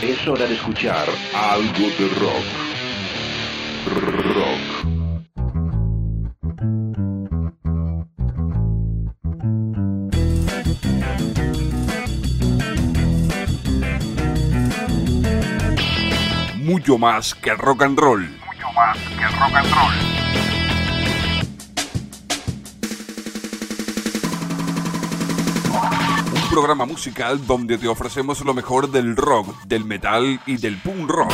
Es hora de escuchar algo de rock. Rock. Mucho más que rock and roll. Mucho más que rock and roll. Un programa musical donde te ofrecemos lo mejor del rock, del metal y del punk rock.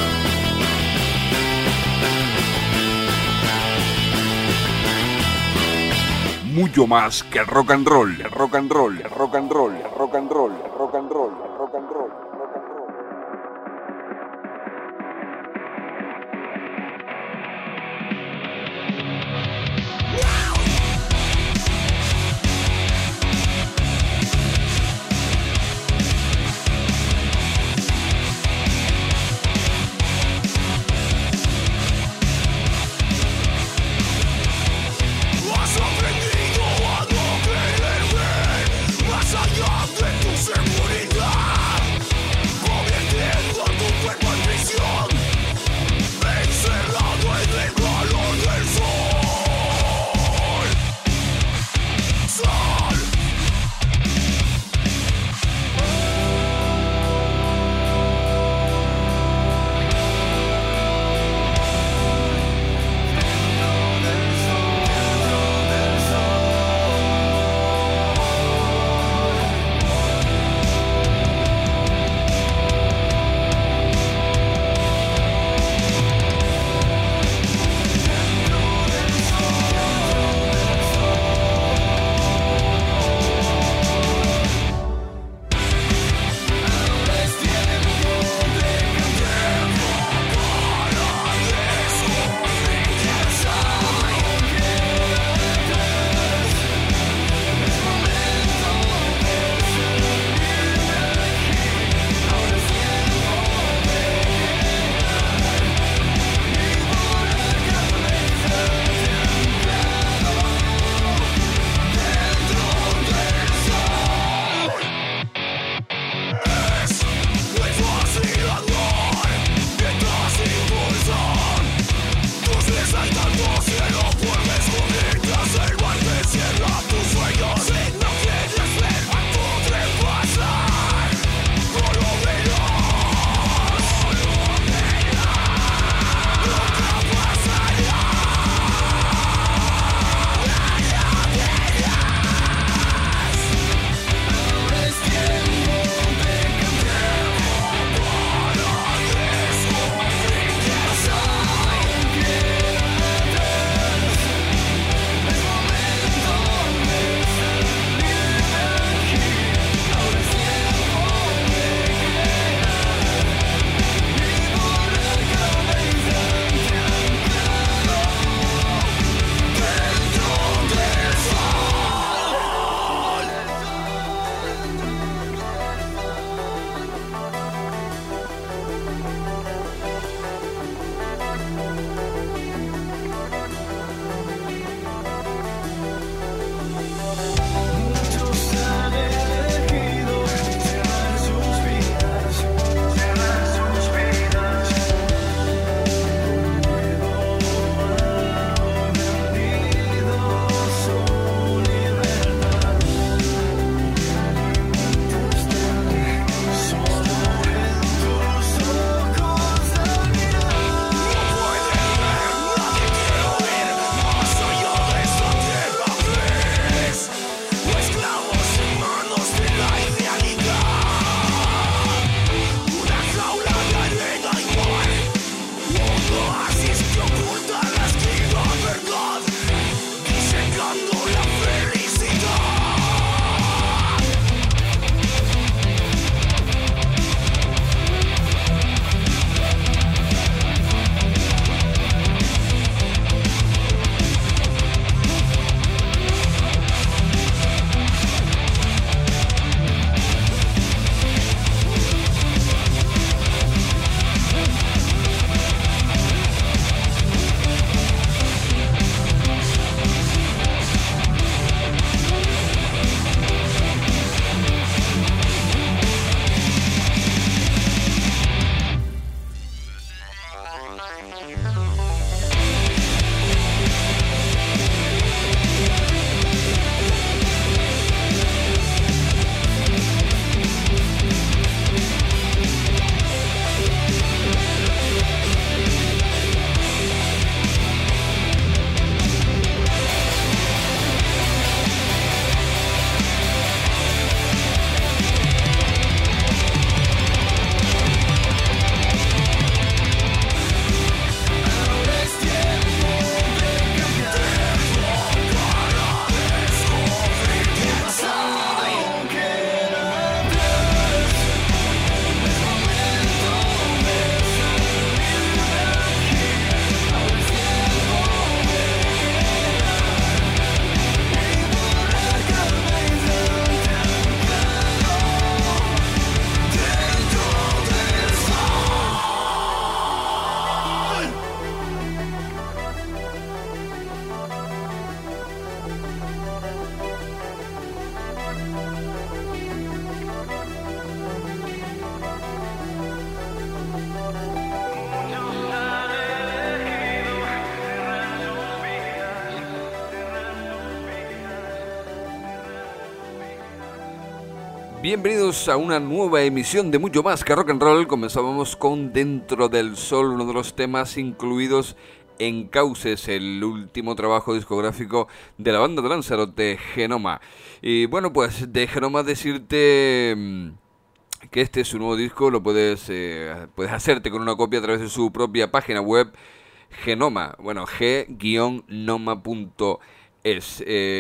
Mucho más que rock and roll, rock and roll, rock and roll, rock and roll, rock and roll, rock and roll. Has aprendido a no creer bien, más allá de tus emociones. Bienvenidos a una nueva emisión de Mucho Más que Rock and Roll. Comenzamos con Dentro del Sol, uno de los temas incluidos en Cauces, el último trabajo discográfico de la banda de Lanzarote, Genoma. Y bueno, pues de Genoma decirte que este es su nuevo disco. Lo puedes hacerte con una copia a través de su propia página web, Genoma, bueno, g-noma.es.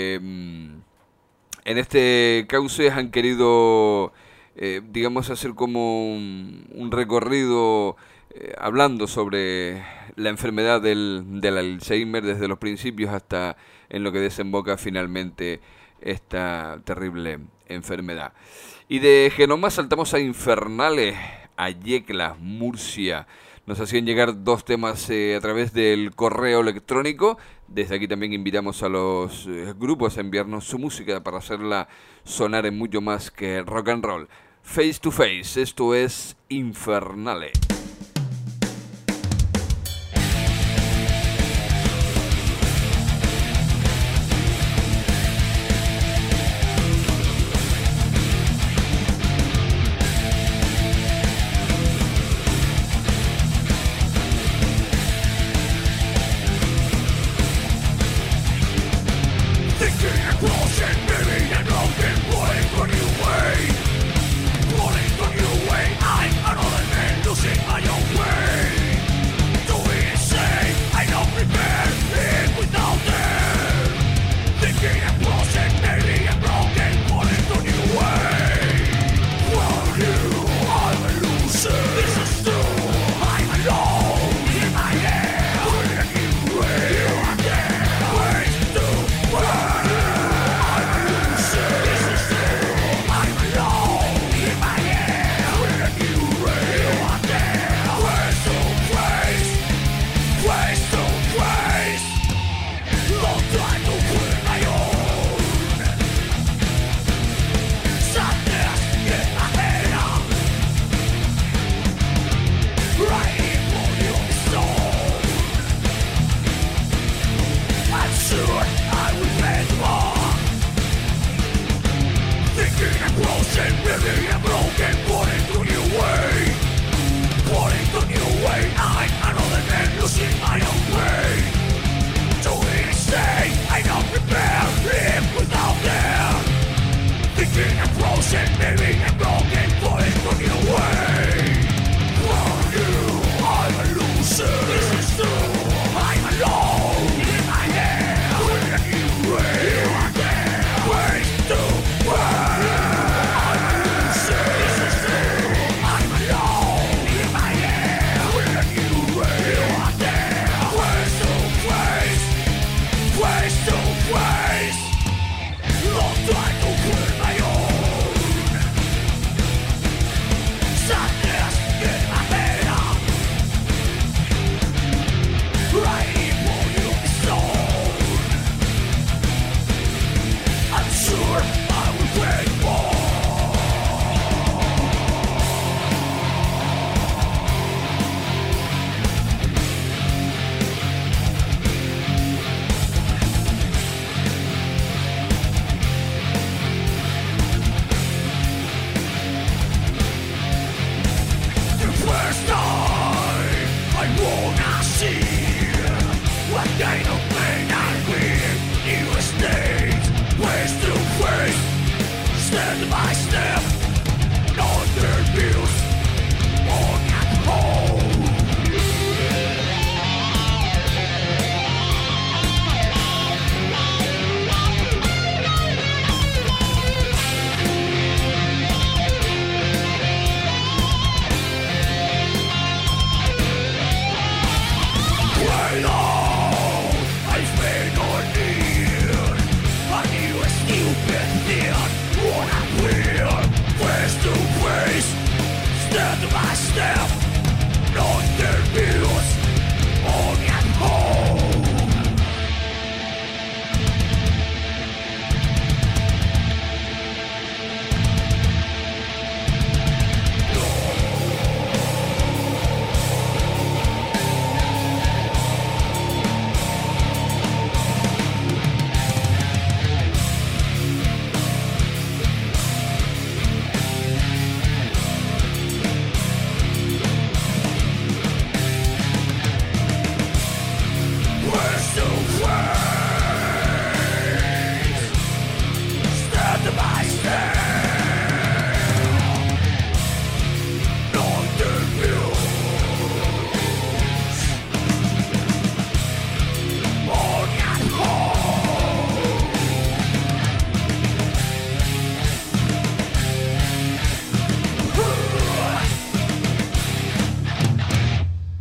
En este Cauces han querido, digamos, hacer como un recorrido hablando sobre la enfermedad del Alzheimer desde los principios hasta en lo que desemboca finalmente esta terrible enfermedad. Y de Genoma saltamos a Infernales, a Yecla, Murcia. Nos hacían llegar dos temas a través del correo electrónico. Desde aquí también invitamos a los grupos a enviarnos su música para hacerla sonar en mucho más que rock and roll. Face to Face, esto es Infernale. Losing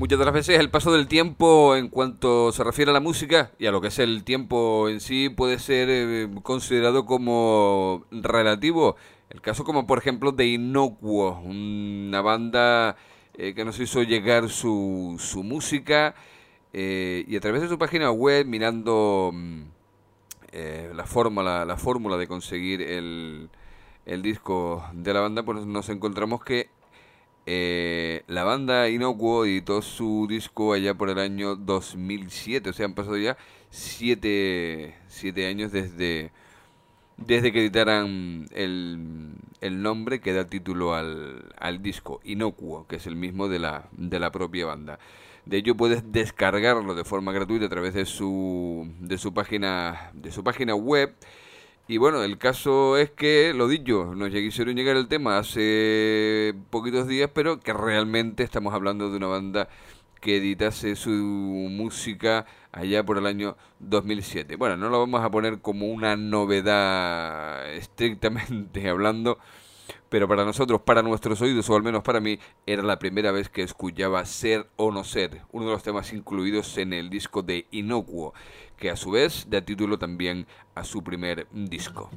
Muchas de las veces el paso del tiempo en cuanto se refiere a la música y a lo que es el tiempo en sí puede ser considerado como relativo. El caso como por ejemplo de Inocuo, una banda que nos hizo llegar su música y a través de su página web mirando la fórmula de conseguir el disco de la banda, pues nos encontramos que la banda Inocuo editó su disco allá por el año 2007, o sea, han pasado ya 7 años desde que editaran el nombre que da título al disco, Inocuo, que es el mismo de la propia banda. De ello puedes descargarlo de forma gratuita a través de su página web. Y bueno, el caso es que, lo dicho, nos quisieron llegar el tema hace poquitos días, pero que realmente estamos hablando de una banda que editase su música allá por el año 2007. Bueno, no lo vamos a poner como una novedad estrictamente hablando, pero para nosotros, para nuestros oídos, o al menos para mí, era la primera vez que escuchaba Ser o No Ser, uno de los temas incluidos en el disco de Inocuo, que a su vez da título también a su primer disco.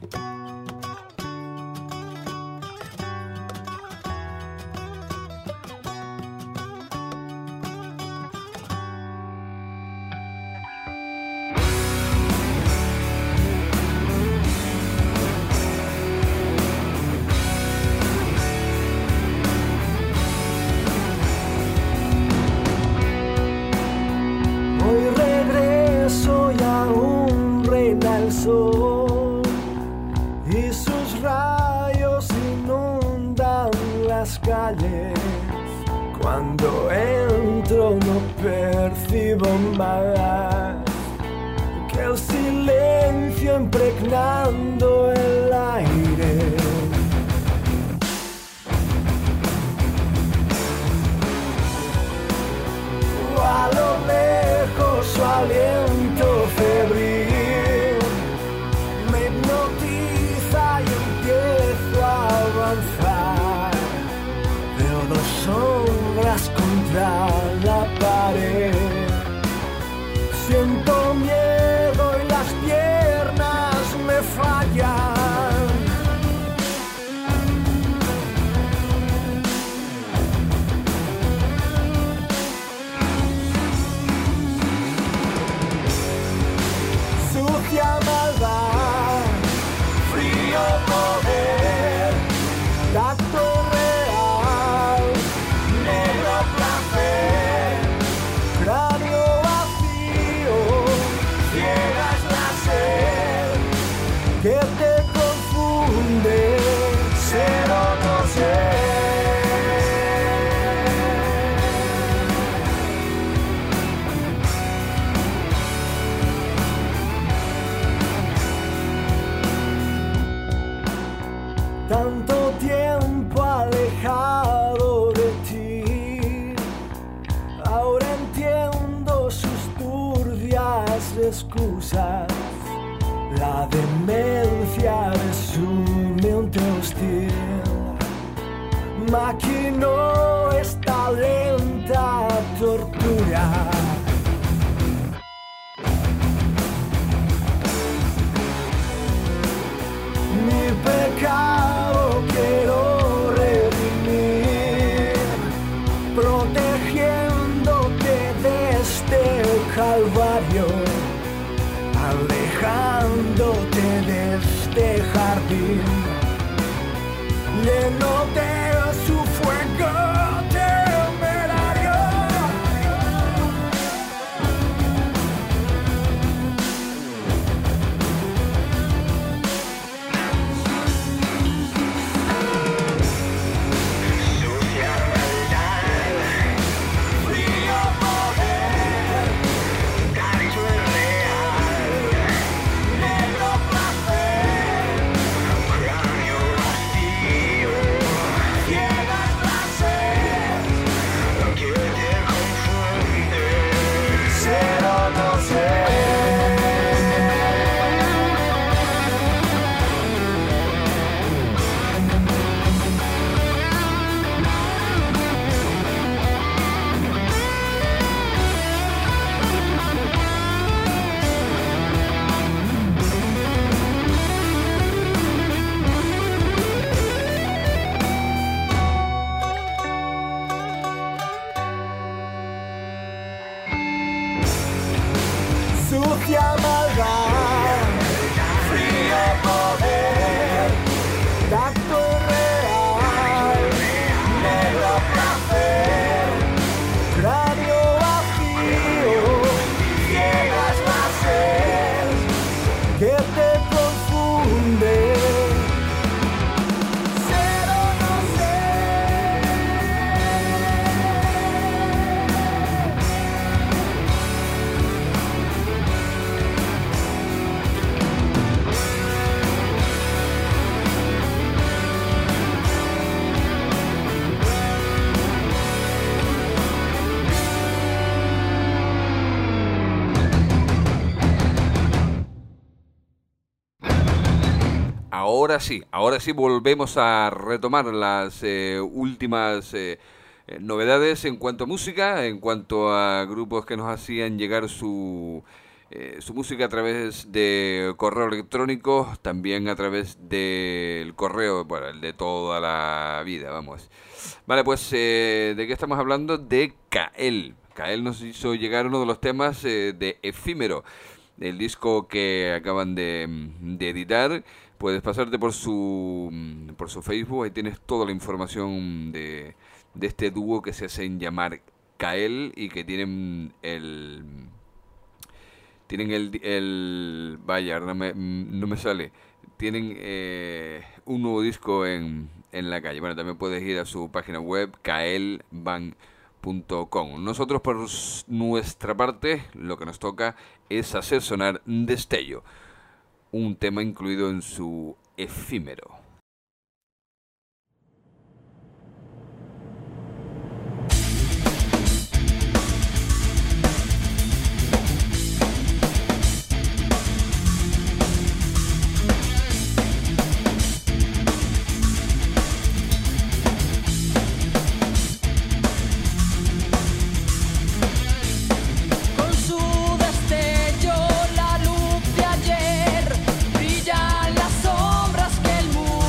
Y sus rayos inundan las calles. Cuando entro no percibo más que el silencio impregnando el aire. A lo lejos su aliento febril avanzar, veo dos sombras contra la pared. Siento miedo y las piernas me fallan. Sucia maldad, frío poder, tacto real, negro placer, cráneo vacío, ciega es la sed que te confunde, ser o no ser. Tanto tiempo alejado de ti, ahora entiendo sus turbias excusas. La demencia de su mente hostil maquinó esta lenta tortura. Mi pecado quiero redimir, protegiéndote de este calvario, alejándote de este jardín, lleno de su fuego temerario. sucia maldad, frío poder, tacto irreal, negro placer, cráneo vacío, ciegas bases que te confunden. Ser o no ser. Ahora sí volvemos a retomar las últimas novedades en cuanto a música, en cuanto a grupos que nos hacían llegar su música a través de correo electrónico, también a través del correo, bueno, el de toda la vida, vamos. Vale, pues, ¿de qué estamos hablando? De Kael. Kael nos hizo llegar uno de los temas de Efímero, el disco que acaban de editar. Puedes pasarte por su Facebook, ahí tienes toda la información de este dúo que se hacen llamar Kael y que tienen vaya, ahora no me sale, tienen un nuevo disco en la calle. Bueno, también puedes ir a su página web kaelband.com. Nosotros por nuestra parte lo que nos toca es hacer sonar Destello, un tema incluido en su Efímero. Con su destello, la luz de ayer, brillan las sombras que el mundo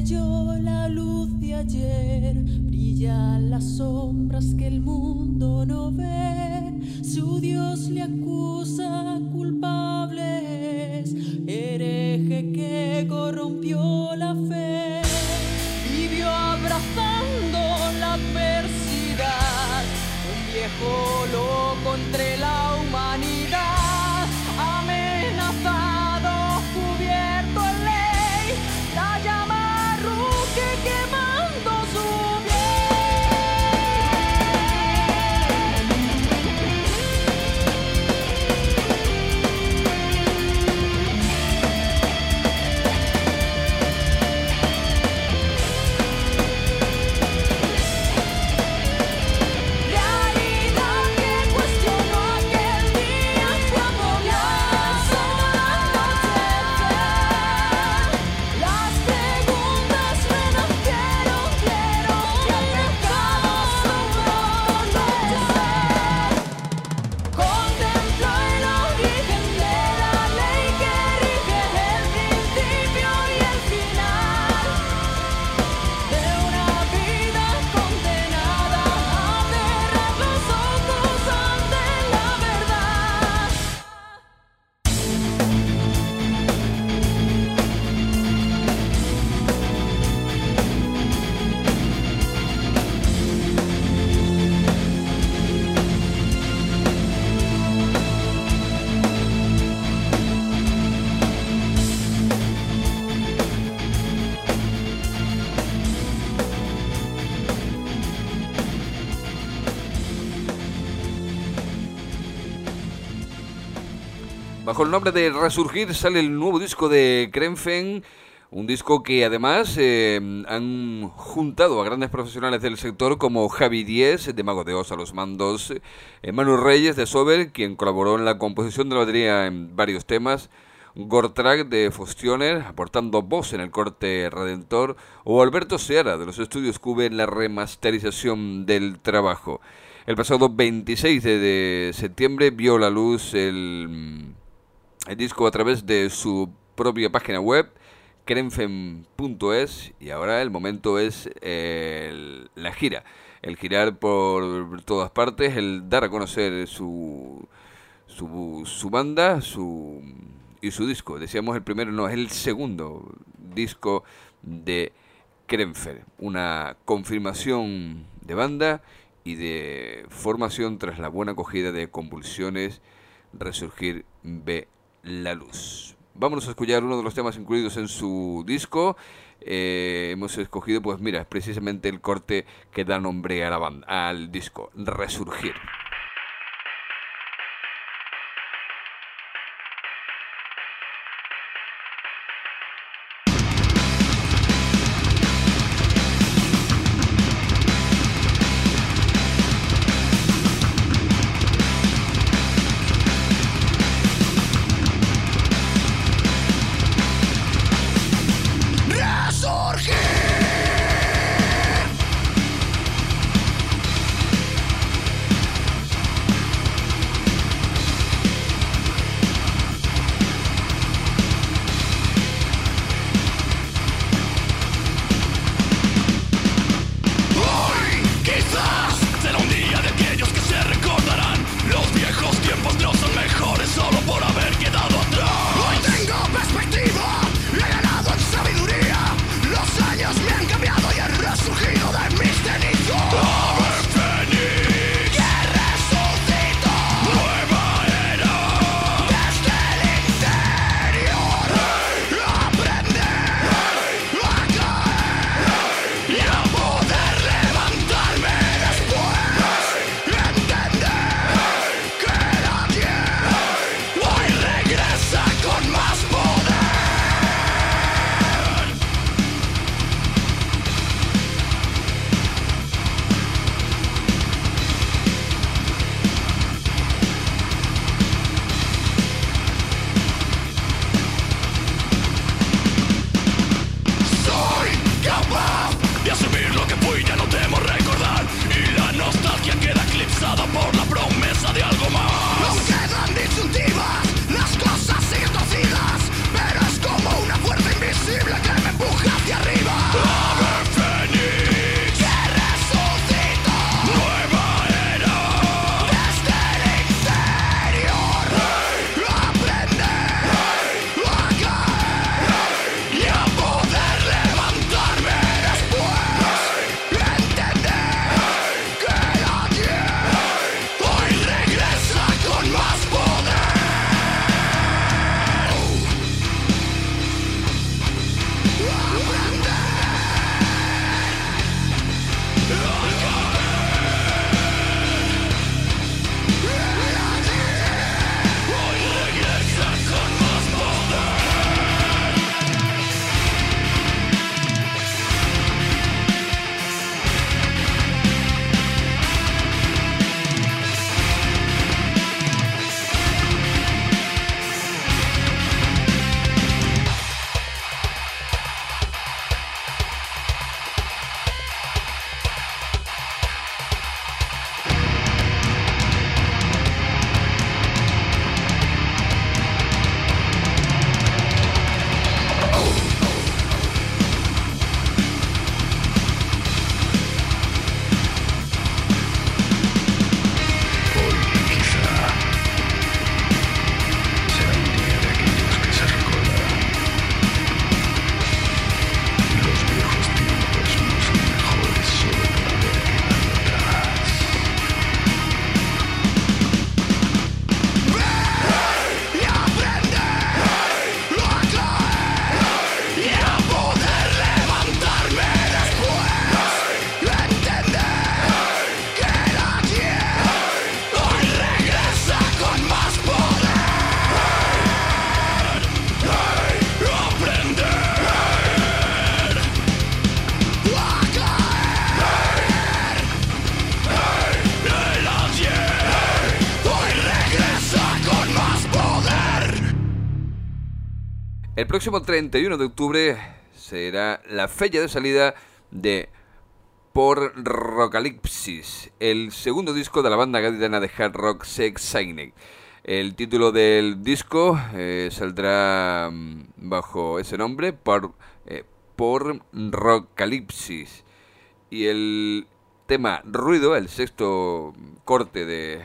brilló la luz de ayer, brillan las sombras que el mundo no ve. Su Dios le acusa culpables, hereje que corrompió la fe. Vivió abrazando la adversidad, un viejo loco entre la humanidad, amenazado, cubierto en ley, la llama ruge quemando su Bajo el nombre de Resurgir sale el nuevo disco de Krenfen, un disco que además han juntado a grandes profesionales del sector como Javi Díez, de Mago de Oz a los mandos, Manu Reyes de Sober, quien colaboró en la composición de la batería en varios temas, Gortrak de Fostioner, aportando voz en el corte Redentor, o Alberto Seara de los estudios Cube en la remasterización del trabajo. El pasado 26 de septiembre vio la luz el disco a través de su propia página web, krenfen.es, y ahora el momento es la gira, el girar por todas partes, el dar a conocer su banda y su disco. Decíamos el primero, no, es el segundo disco de Krenfen, una confirmación de banda y de formación tras la buena acogida de Convulsiones. Resurgir ve la luz. Vámonos a escuchar uno de los temas incluidos en su disco. Hemos escogido, pues mira, precisamente el corte que da nombre a la banda, al disco, Resurgir. próximo 31 de octubre será la fecha de salida de Por Rockalipsis, el segundo disco de la banda gaditana de hard rock Sex Cynic. El título del disco saldrá bajo ese nombre, Por Rockalipsis. Y el tema Ruido, el sexto corte de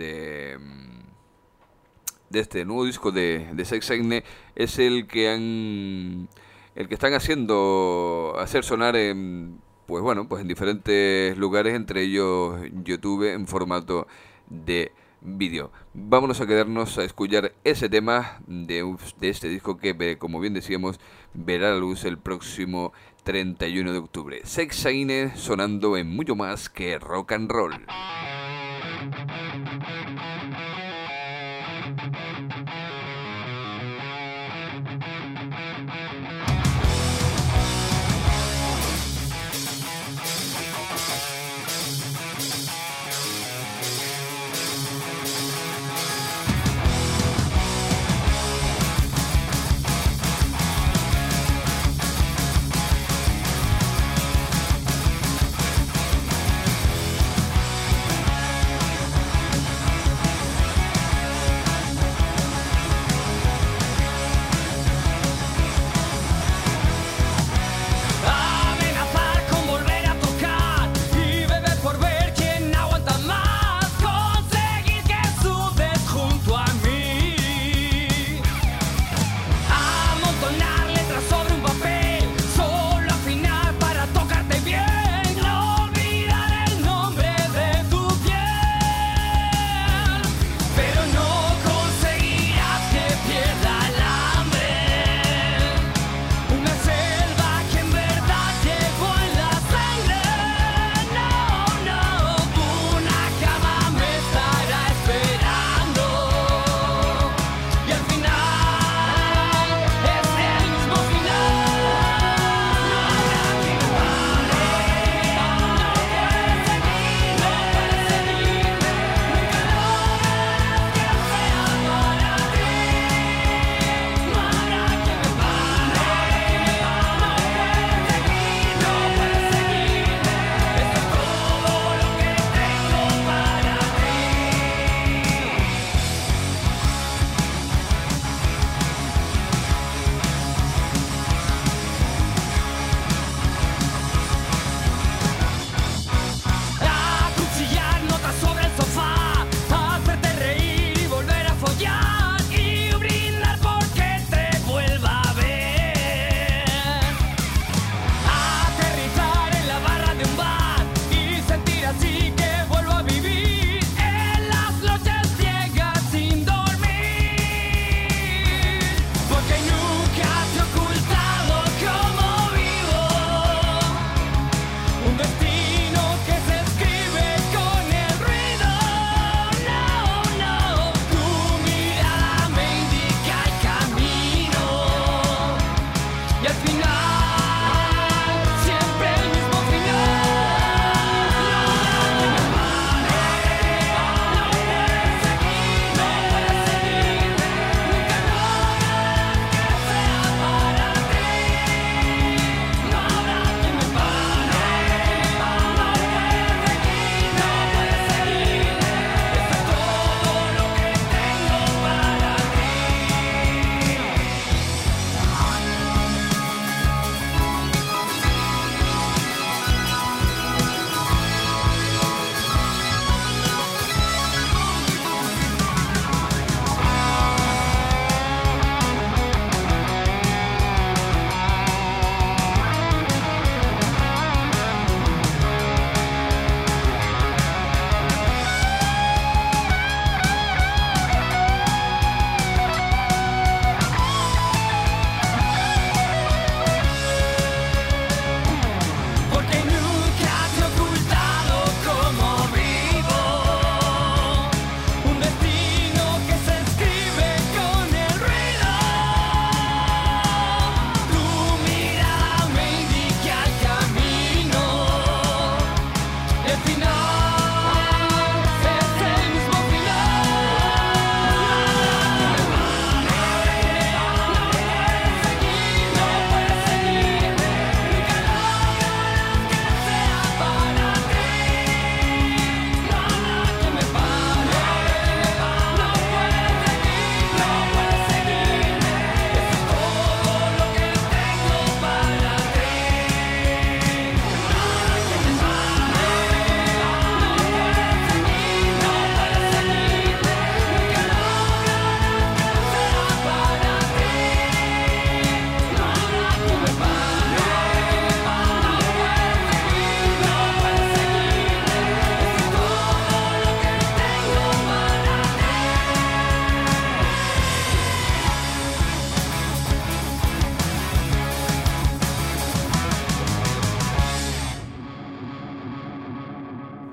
este nuevo disco de Sex Cynic, es el que están hacer sonar en diferentes lugares, entre ellos YouTube, en formato de vídeo. Vámonos a quedarnos a escuchar ese tema de este disco que, como bien decíamos, verá la luz el próximo 31 de octubre. Sex Cynic sonando en mucho más que rock and roll.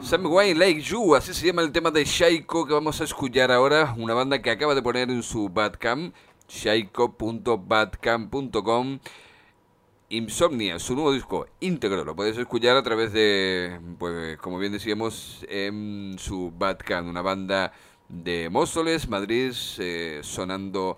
Someway Like You, así se llama el tema de Shaiko que vamos a escuchar ahora, una banda que acaba de poner en su Bandcamp, shaiko.bandcamp.com, Insomnia, su nuevo disco íntegro, lo puedes escuchar a través de, pues como bien decíamos, en su Bandcamp, una banda de Móstoles, Madrid, sonando,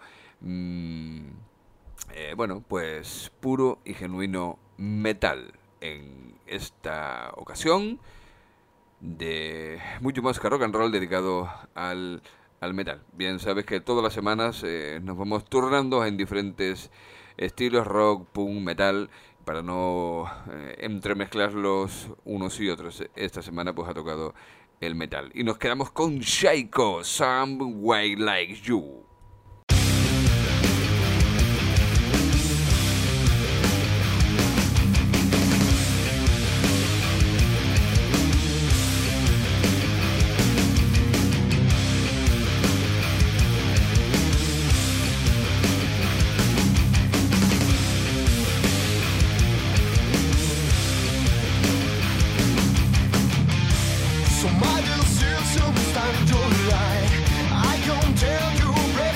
bueno, pues puro y genuino metal. En esta ocasión, de mucho más que rock and roll dedicado al metal. Bien, sabes que todas las semanas nos vamos turnando en diferentes estilos, rock, punk, metal, para no entremezclar los unos y otros. Esta semana pues ha tocado el metal. Y nos quedamos con Shaiko, Some Way Like You. So my little sister will stand your light. I can tell you.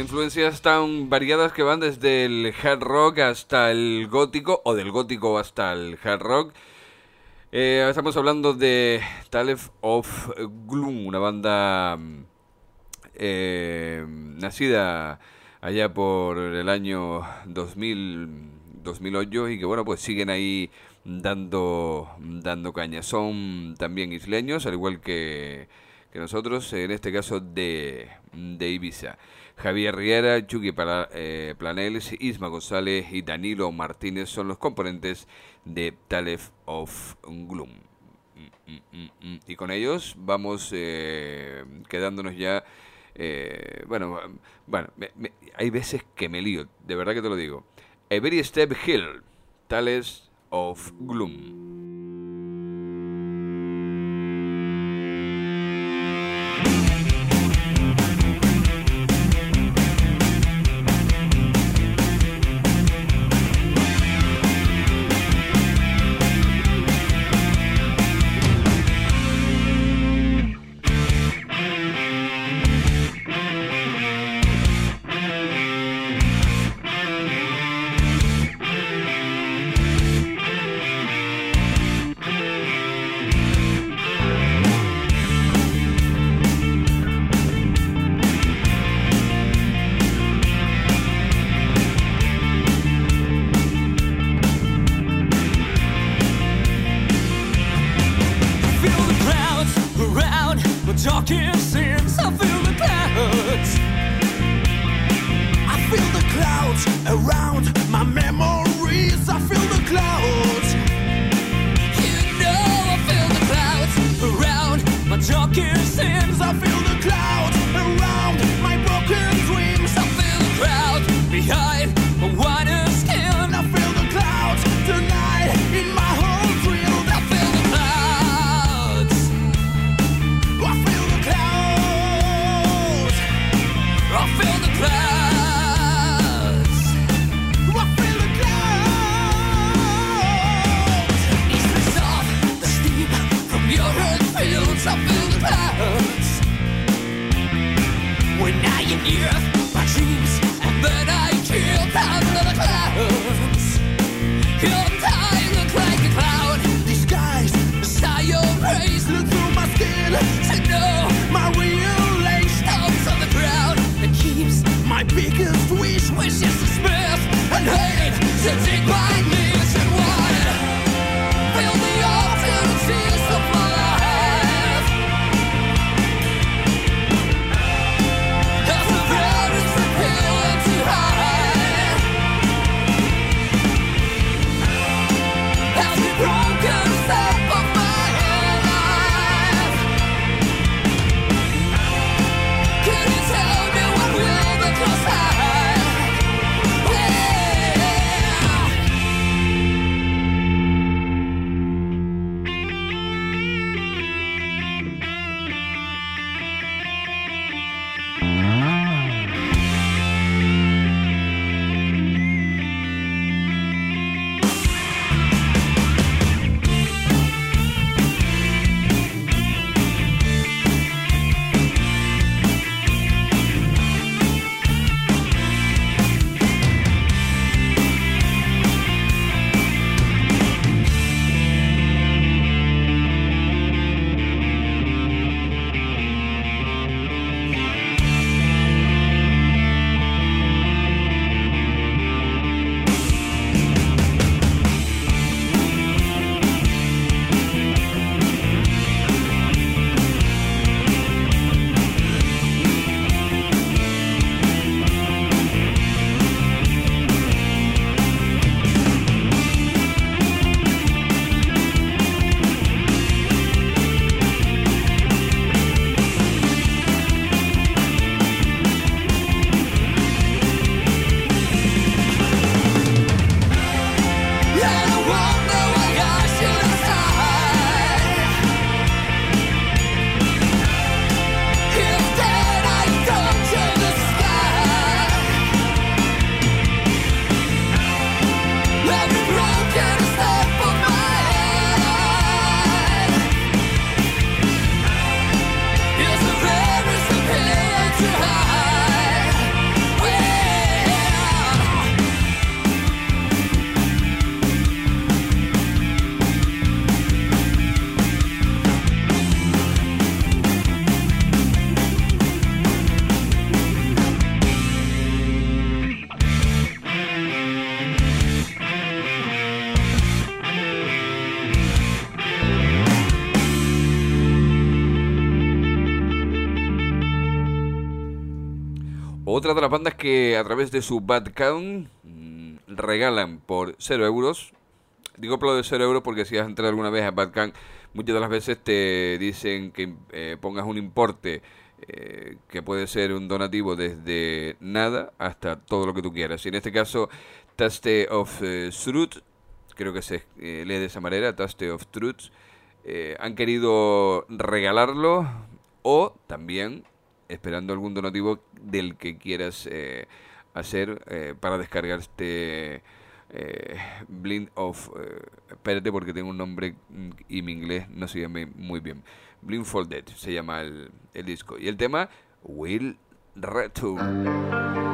influencias tan variadas que van desde el hard rock hasta el gótico, o del gótico hasta el hard rock. Estamos hablando de Tales of Gloom, una banda nacida allá por el año 2008 y que bueno, pues siguen ahí dando caña. Son también isleños, al igual que nosotros, en este caso de Ibiza. Javier Riera, Chucky Planels, Isma González y Danilo Martínez son los componentes de Tales of Gloom. Y con ellos vamos quedándonos ya. Hay veces que me lío, de verdad que te lo digo. Every Step Hill, Tales of Gloom. Talking since I feel the clouds. I feel the clouds around my memories. I feel the clouds. You know I feel the clouds around my talking sins. I feel the clouds around my broken dreams. I feel the crowd behind my whiter skin. I feel the clouds tonight in my whole field. I feel the clouds. I feel the clouds. I feel the clouds. I feel the clouds. It's the soft, the steam from your earth fields. I feel the clouds. When I am near my dreams, and then I kill under the clouds. Your time look like a cloud. Disguise, style rays look through my skin to know my real age. Stones on the ground that keeps my biggest wish, which is to smith and hate to dig my knees and water. Feel the altitudes of my life. As the ground is appealing too high. As the broken step of my life. Otra de las bandas que a través de su Bandcamp regalan por 0 euros. Digo por lo de 0 euros porque si has entrado alguna vez a Bandcamp, muchas de las veces te dicen que pongas un importe que puede ser un donativo desde nada hasta todo lo que tú quieras. Y en este caso, Taste of Truth, creo que se lee de esa manera, Taste of Truth, han querido regalarlo o también esperando algún donativo del que quieras hacer para descargar este Blind of... espérate porque tengo un nombre y mi inglés no se llama muy bien. Blindfolded se llama el disco. Y el tema, Will Return.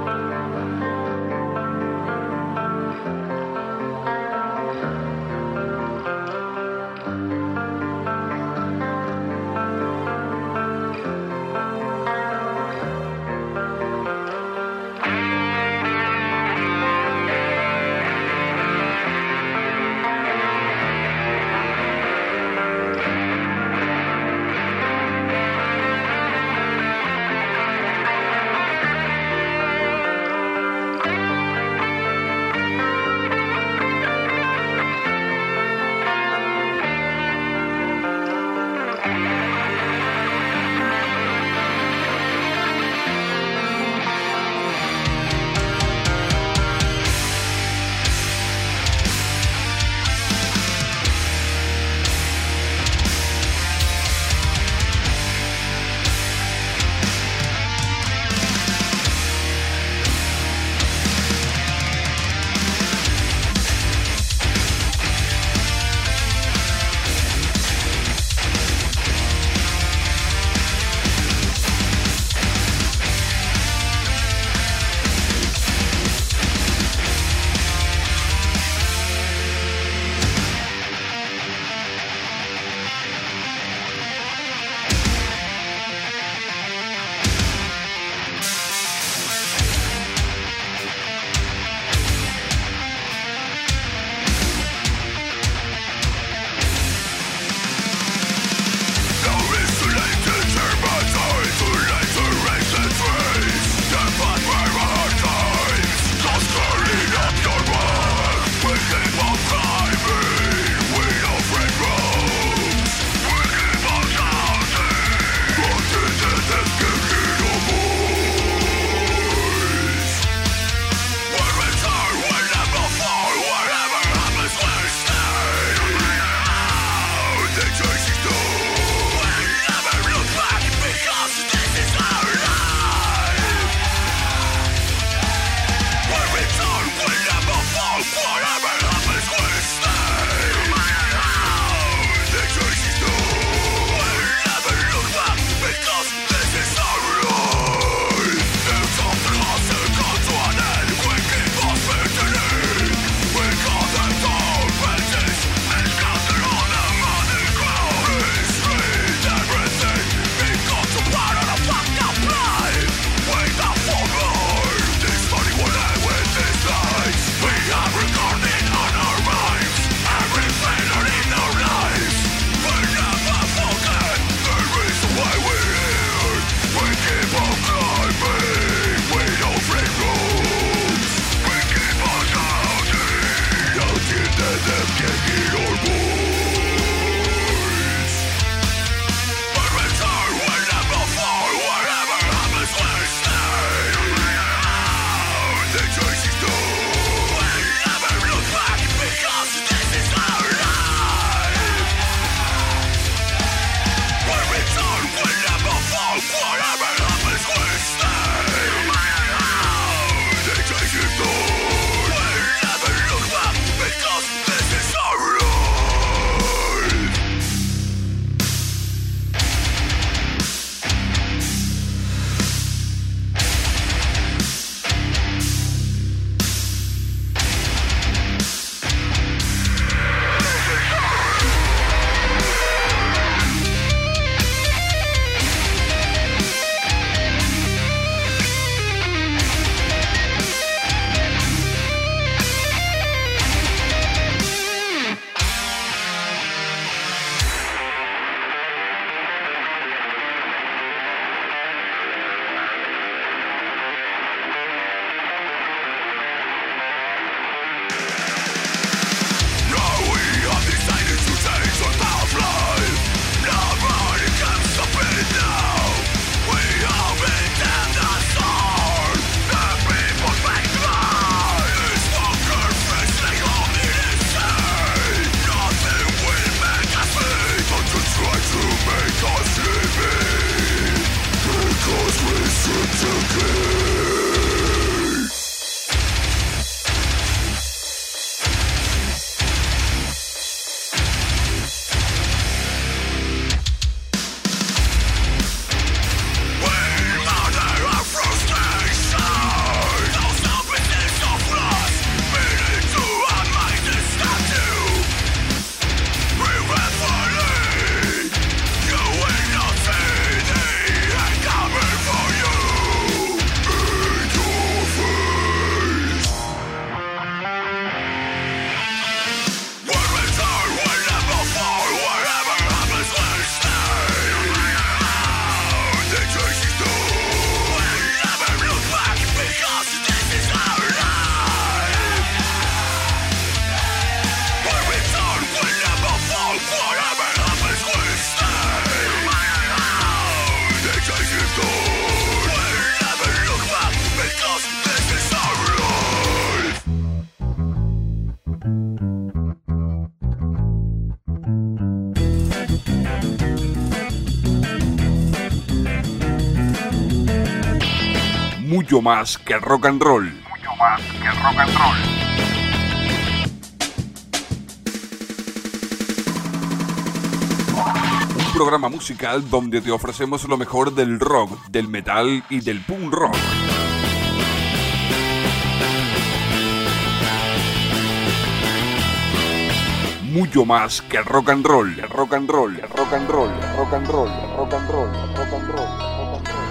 mucho más que rock and roll. Mucho más que rock and roll. Un programa musical donde te ofrecemos lo mejor del rock, del metal y del punk rock. Mucho más que rock and roll, rock and roll, rock and roll, rock and roll, rock and roll, rock and roll, rock and roll.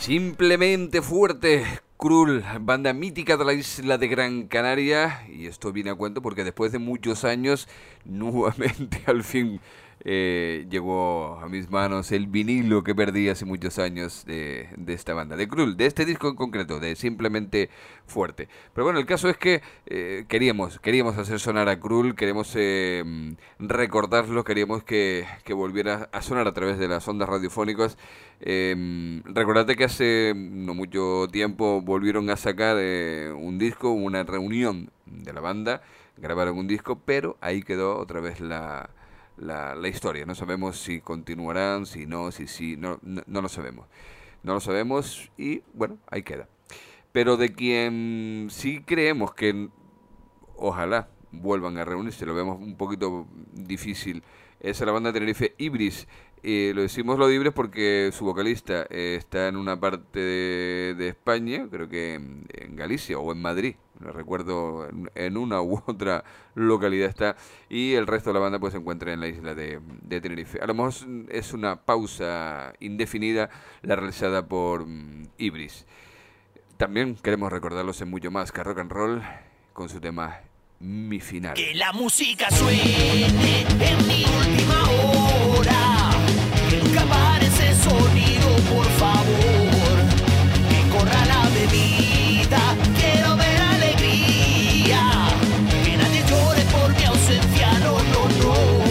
Simplemente fuerte, Cruel, banda mítica de la isla de Gran Canaria, y esto viene a cuento porque después de muchos años, nuevamente al fin llegó a mis manos el vinilo que perdí hace muchos años de esta banda, de Cruel, de este disco en concreto, de Simplemente Fuerte. Pero bueno, el caso es que queríamos hacer sonar a Cruel, queremos recordarlo, queríamos que volviera a sonar a través de las ondas radiofónicas. Recordate que hace no mucho tiempo volvieron a sacar un disco, una reunión de la banda, grabaron un disco, pero ahí quedó otra vez la historia. No sabemos si continuarán, si no, si sí, no lo sabemos. No lo sabemos y bueno, ahí queda. Pero de quien sí creemos que ojalá vuelvan a reunirse, lo vemos un poquito difícil, es la banda de Tenerife Ibris. Lo decimos lo de Ibris porque su vocalista está en una parte de España, creo que en Galicia o en Madrid, no recuerdo, en una u otra localidad está, y el resto de la banda pues se encuentra en la isla de Tenerife. A lo mejor es una pausa indefinida la realizada por Ibris. También queremos recordarlos en mucho más que Rock and Roll con su tema Mi Final. Que la música suene en mi última hora, que nunca pare ese sonido, por favor, que corra la bebida, quiero ver alegría, que nadie llore por mi ausencia, no, no, no.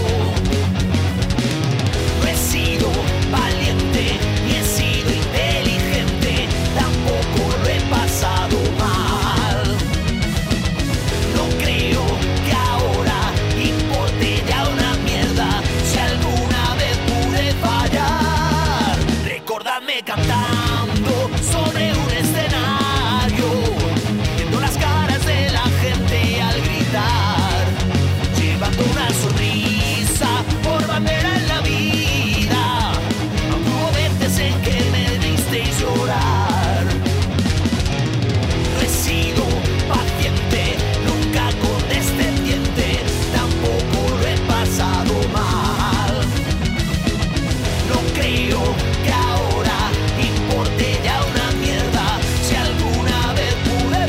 No he sido valiente, ni he sido inteligente, tampoco lo he pasado mal. No creo que ahora importe ya una mierda si alguna vez pude fallar. Recordadme cantando sobre un escenario, viendo las caras de la gente al gritar, llevando una sonrisa por bandera en la vida. Aunque hubo veces en que me visteis llorar. No he sido paciente, nunca condescendiente, tampoco lo he pasado mal. No creo que ahora importe ya una mierda si alguna vez pude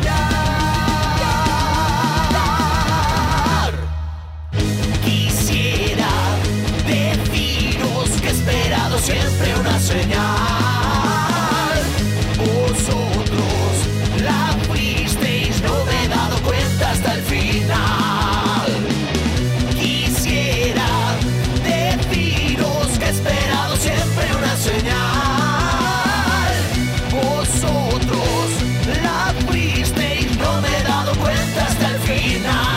fallar. Quisiera deciros que he esperado siempre una señal. Vosotros la fuisteis, no me he dado cuenta hasta el final. Quisiera deciros que he esperado siempre una señal. Vosotros la fuisteis, no me he dado cuenta hasta el final.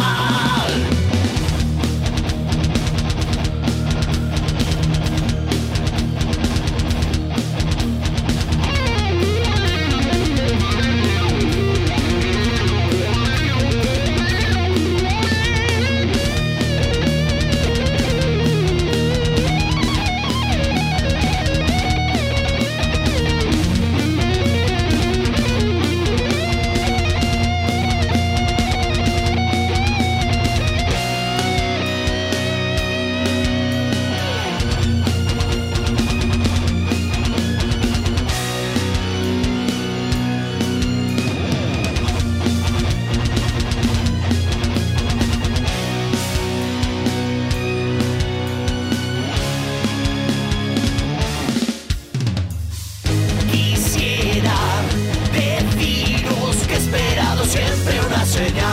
Quisiera deciros que he esperado siempre una señal.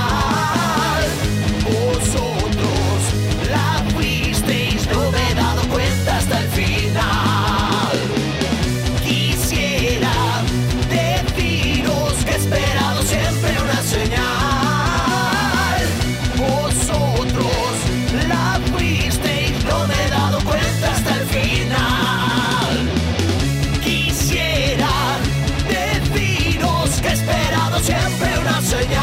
Vosotros la fuisteis, no me he dado cuenta hasta el final. Quisiera deciros que he esperado siempre una señal. Vosotros la fuisteis, no me he dado cuenta hasta el final. Quisiera deciros que he esperado siempre una señal.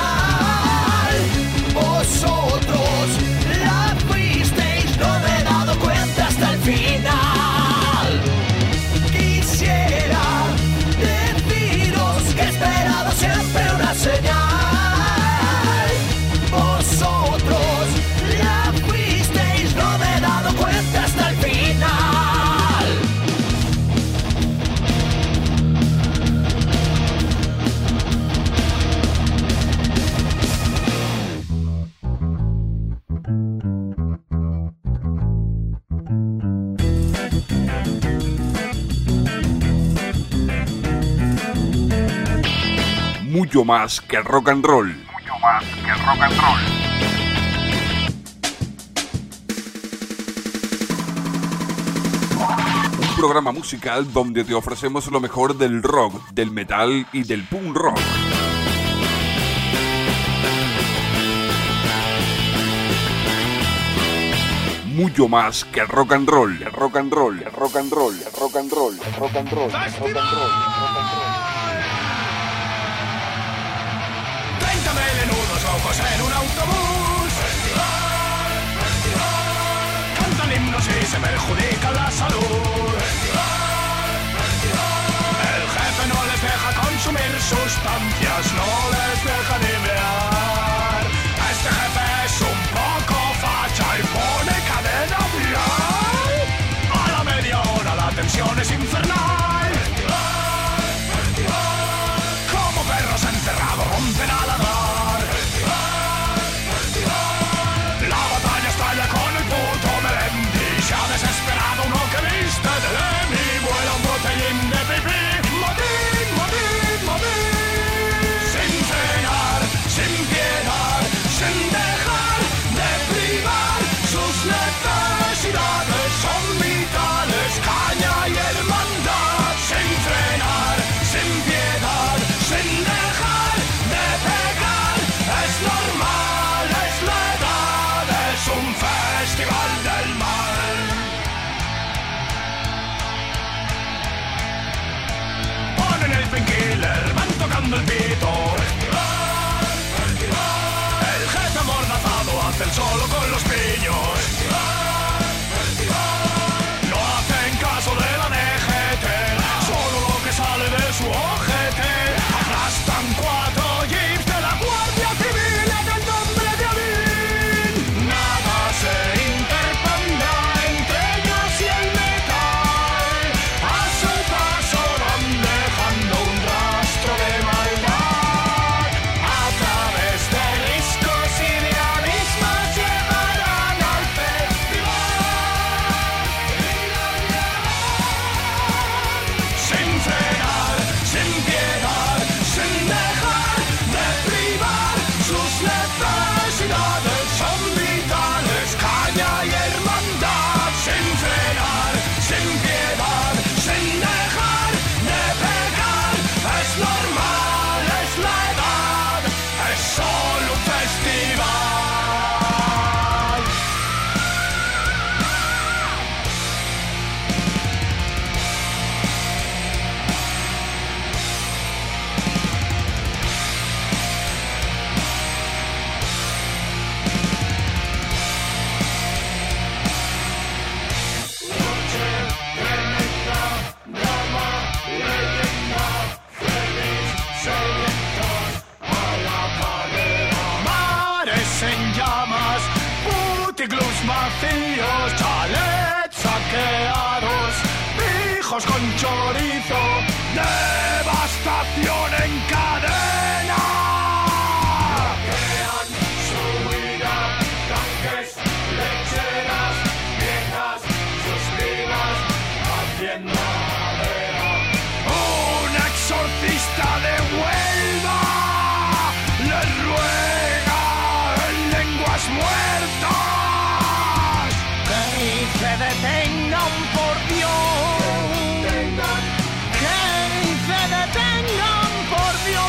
Vosotros la fuisteis, no me he dado cuenta hasta el final. Quisiera deciros que he esperado siempre una señal. Vosotros la fuisteis, no me he dado cuenta hasta el final. mucho más que rock and roll. Mucho más que rock and roll. Un programa musical donde te ofrecemos lo mejor del rock, del metal y del punk rock. Mucho más que rock and roll, rock and roll, rock and roll, rock and roll, rock and roll, rock and roll, rock and roll. 30 melenudos locos en un autobús. Festival, festival. Cantan himnos y se perjudica la salud. Festival, festival. El jefe no les deja consumir sustancias, no les deja ni mear. Este jefe es un poco facha y pone cadena vial. A la media hora la tensión es infernal. Festival, festival. Como perros encerrados rompen a ladrar. Festival, festival. La batalla estalla con el puto Melendi. Se ha desesperado uno que viste de Lemmy. Vuela un botellín de pipí. Motín, motín, motín. Sin frenar, sin piedad, sin dejar de privar. Sus necesidades son vitales. Caña y hermandad. Sin frenar, sin piedad, sin dejar de pecar. Es normal, es la edad. Es un festival del mal. Ponen el painkiller, van tocando el pito. Festival, festival. El jefe amordazado hace el solo con los piños. Festival, festival. No hacen caso de la DGT, solo lo que sale de su ojete. Arrastran 4 jeeps de la Guardia Civil en el nombre de Avín. Nada se interpondrá entre ellos y el metal. A su paso van dejando un rastro de maldad. A través de riscos y de abismos llegarán al festival. Sin frenar, sin piedad, sin dejar de privar. Sus necesidades son vitales. Caña y hermandad. Sin frenar, sin piedad, sin dejar de pecar. Es normal, es la edad. Es solo un festival. Mares en llamas, puticlubs vacíos, chalets saqueados, pijos con chorizo, devastación en cadena. Bloquean su huida, tanques, lecheras, viejas, sus vidas, haciendo madera. Un exorcista de Huelva les ruega en lenguas muertas que se detengan, por Dios. Que se detengan, por Dios.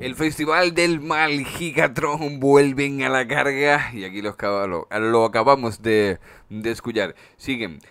El Festival del Mal, Gigatron vuelven a la carga y aquí lo acabamos de escuchar. Siguen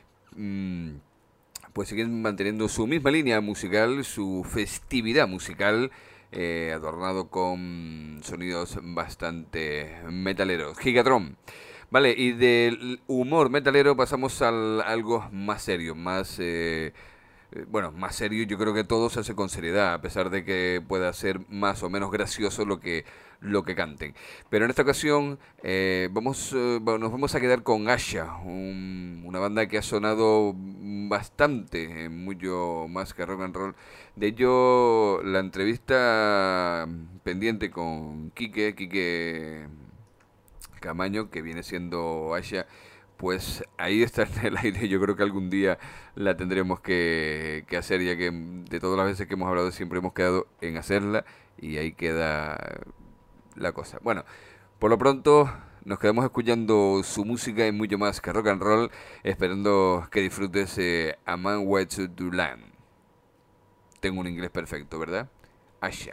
manteniendo su misma línea musical, su festividad musical, adornado con sonidos bastante metaleros. Gigatron. Vale, y del humor metalero pasamos a algo más serio, más serio. Yo creo que todo se hace con seriedad, a pesar de que pueda ser más o menos gracioso lo que canten. Pero en esta ocasión nos vamos a quedar con Asha, una banda que ha sonado bastante, mucho más que rock and roll. De hecho, la entrevista pendiente con Quique Camaño, que viene siendo Asha, pues ahí está en el aire. Yo creo que algún día la tendremos que hacer, ya que de todas las veces que hemos hablado siempre hemos quedado en hacerla y ahí queda la cosa. Bueno, por lo pronto nos quedamos escuchando su música y mucho más que rock and roll, esperando que disfrutes A Man Waits to Land. Tengo un inglés perfecto, ¿verdad? Asha.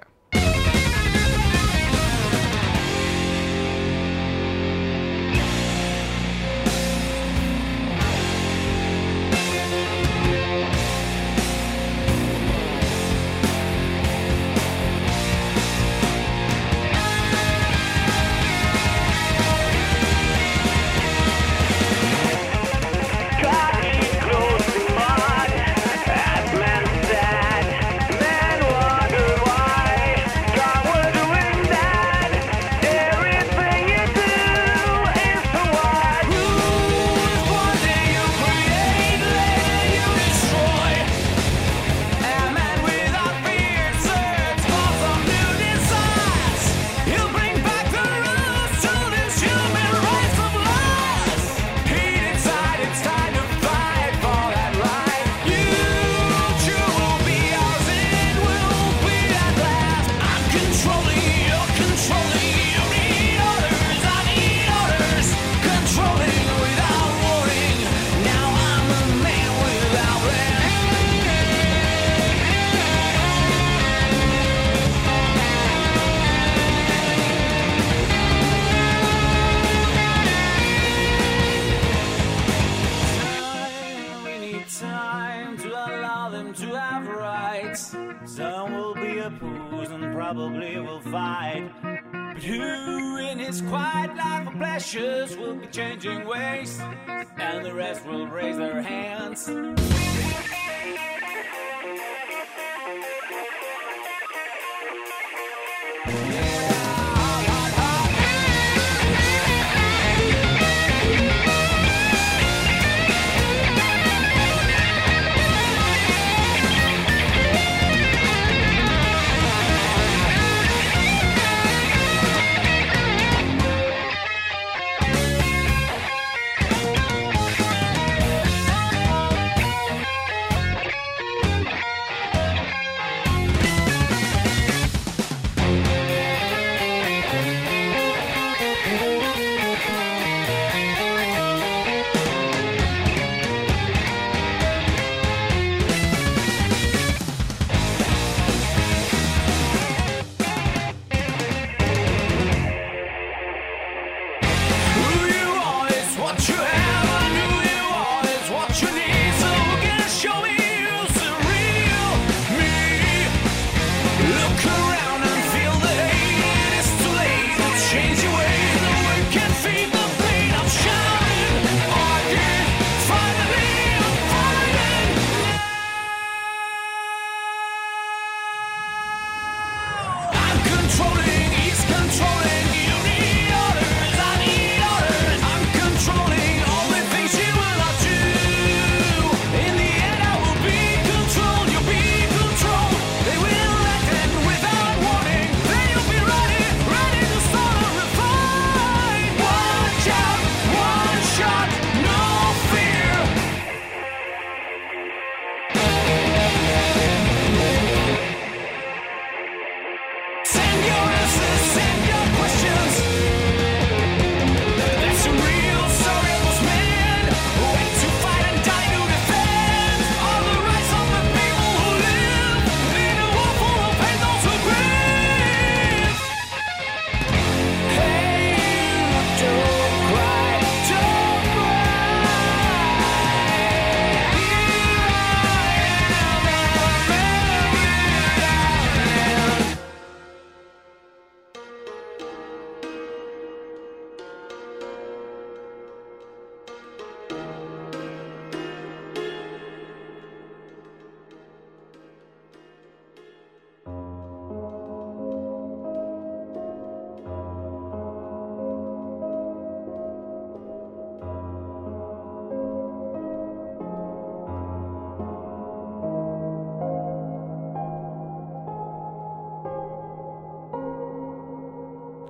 Probably will fight, but who in his quiet life of pleasures will be changing ways, and the rest will raise their hands.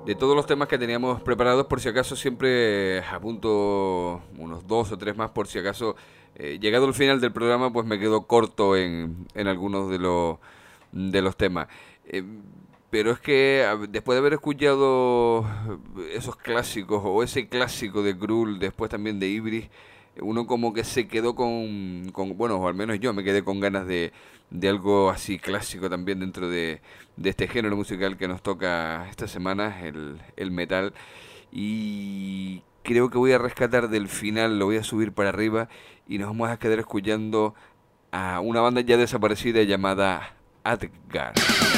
todos los temas que teníamos preparados. Por si acaso siempre apunto unos 2 o 3 más, por si acaso llegado al final del programa pues me quedo corto en algunos de los temas. Pero es que después de haber escuchado esos clásicos o ese clásico de Krull, después también de Ibris, uno como que se quedó con bueno, o al menos yo me quedé con ganas de algo así clásico también dentro de este género musical que nos toca esta semana, el metal. Y creo que voy a rescatar del final, lo voy a subir para arriba y nos vamos a quedar escuchando a una banda ya desaparecida llamada Adgar.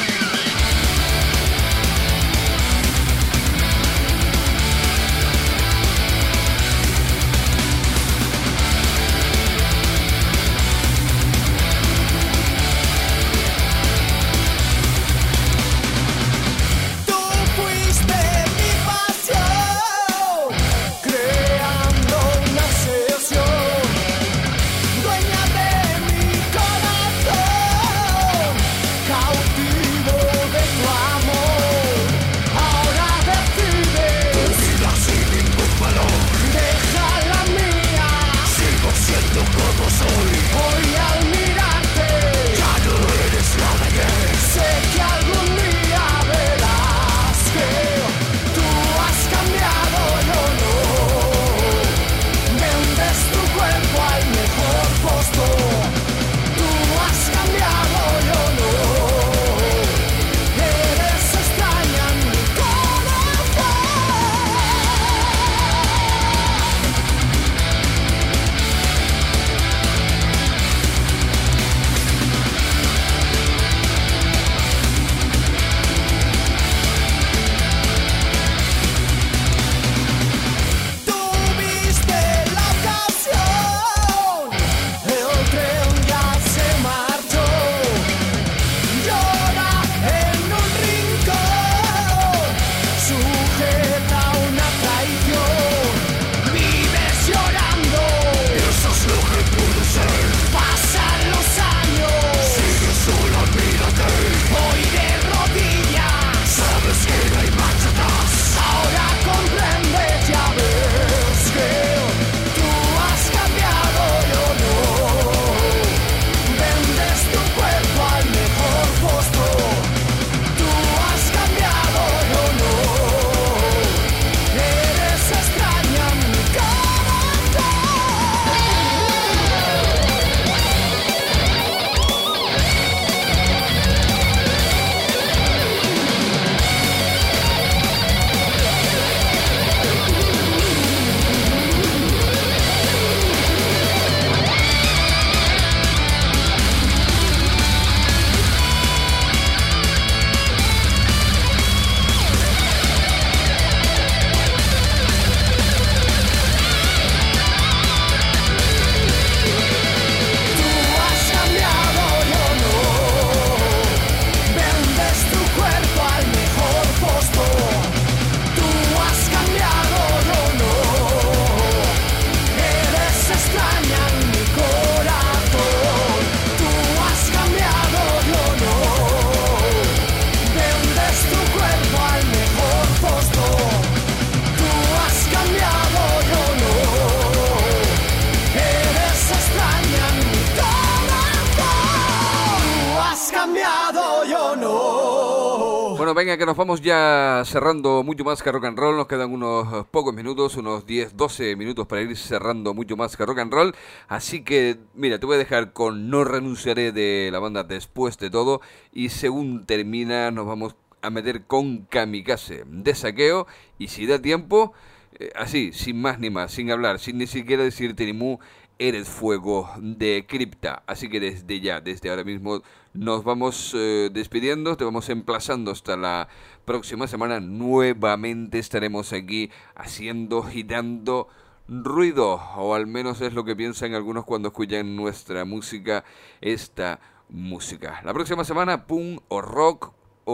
Venga, que nos vamos ya cerrando Mucho Más que Rock and Roll. Nos quedan unos pocos minutos, unos 10, 12 minutos para ir cerrando Mucho Más que Rock and Roll. Así que, mira, te voy a dejar con No Renunciaré de la banda Después de Todo. Y según termina, nos vamos a meter con Kamikaze de Saqueo. Y si da tiempo, así, sin más ni más, sin hablar, sin ni siquiera decirte ni mu, Eres Fuego de Cripta. Así que desde ya, desde ahora mismo, nos vamos despidiendo, te vamos emplazando hasta la próxima semana. Nuevamente estaremos aquí haciendo y dando ruido, o al menos es lo que piensan algunos cuando escuchan nuestra música, esta música. La próxima semana, punk o rock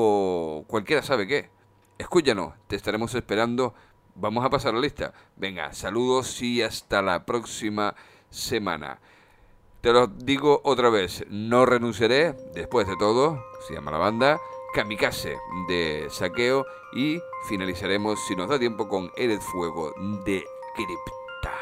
o cualquiera sabe qué. Escúchanos, te estaremos esperando. Vamos a pasar la lista. Venga, saludos y hasta la próxima semana. Te lo digo otra vez, No Renunciaré, Después de Todo, se llama la banda. Kamikaze de Saqueo y finalizaremos, si nos da tiempo, con Eres Fuego de Cripta.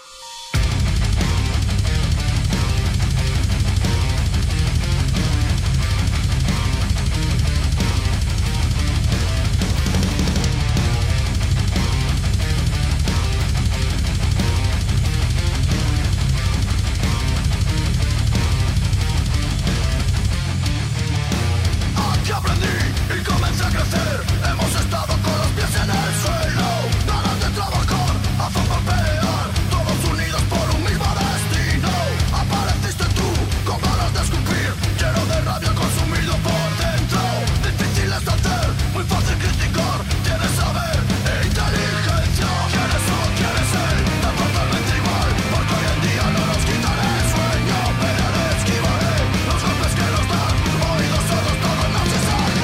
Hemos estado con los pies en el suelo, ganas de trabajar, a golpear, todos unidos por un mismo destino. Apareciste tú, con ganas de escupir, lleno de rabia, consumido por dentro. Difícil es hacer, muy fácil criticar, tienes saber e inteligencia. ¿Quieres o quieres ser? Da totalmente igual, porque hoy en día no nos quitan el sueño. Pelearé, esquivaré los golpes que nos dan, oídos sordos, todo no se sale.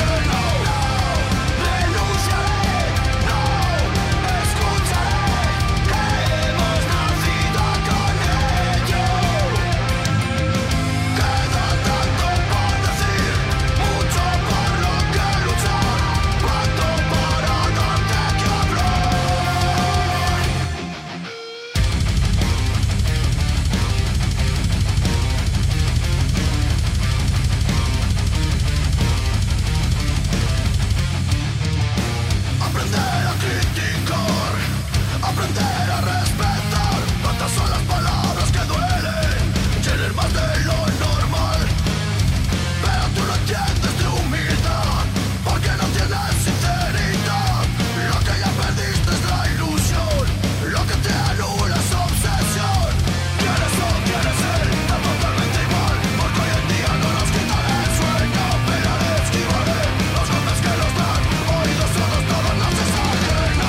Aprender a respetar, tantas son las palabras que duelen, tienen más de lo normal. Pero tú no entiendes de humildad, porque no tienes sinceridad. Lo que ya perdiste es la ilusión, lo que te anula es obsesión. ¿Quieres o quieres ser? Da totalmente igual, porque hoy en día no nos quitan el sueño. Pelearé, esquivaré los golpes que nos dan, oídos sordos, todo no se sale.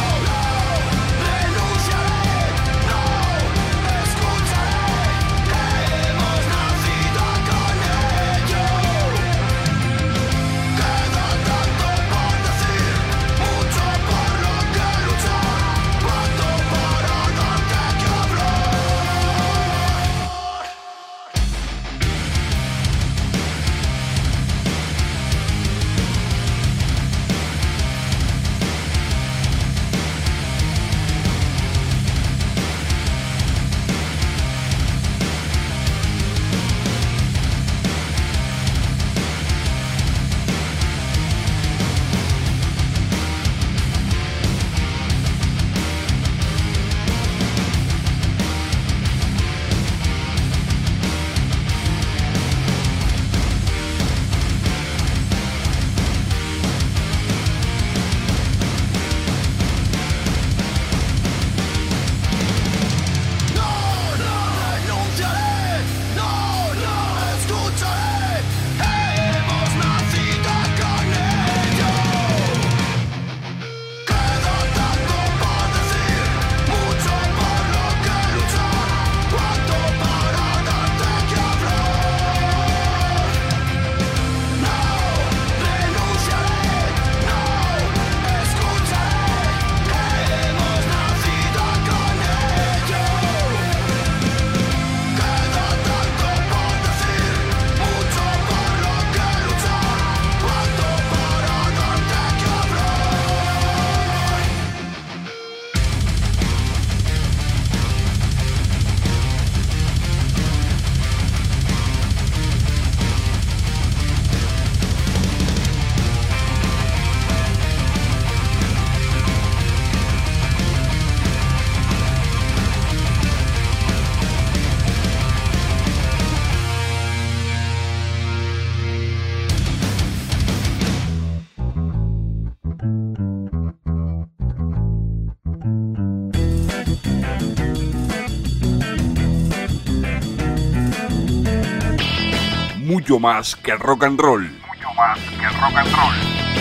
Mucho más que rock and roll. Mucho más que rock and roll.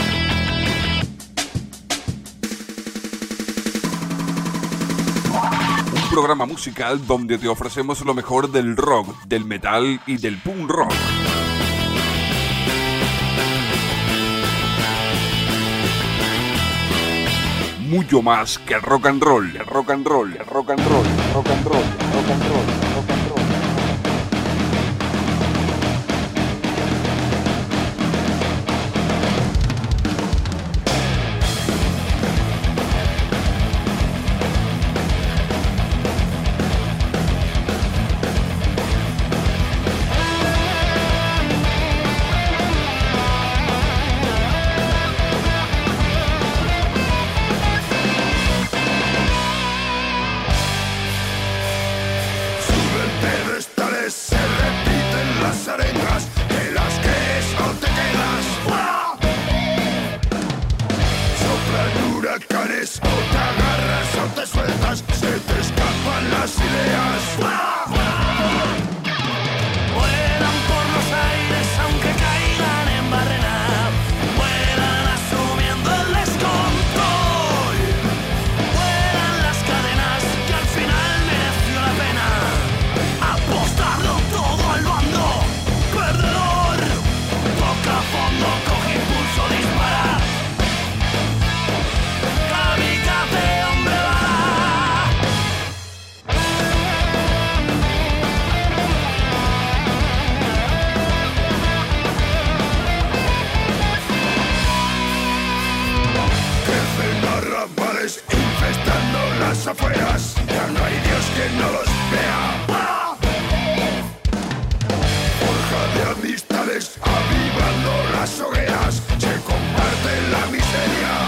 Un programa musical donde te ofrecemos lo mejor del rock, del metal y del punk rock. Mucho más que rock and roll, rock and roll, rock and roll, rock and roll, rock and roll, rock and roll. avivando las hogueras, se comparte la miseria.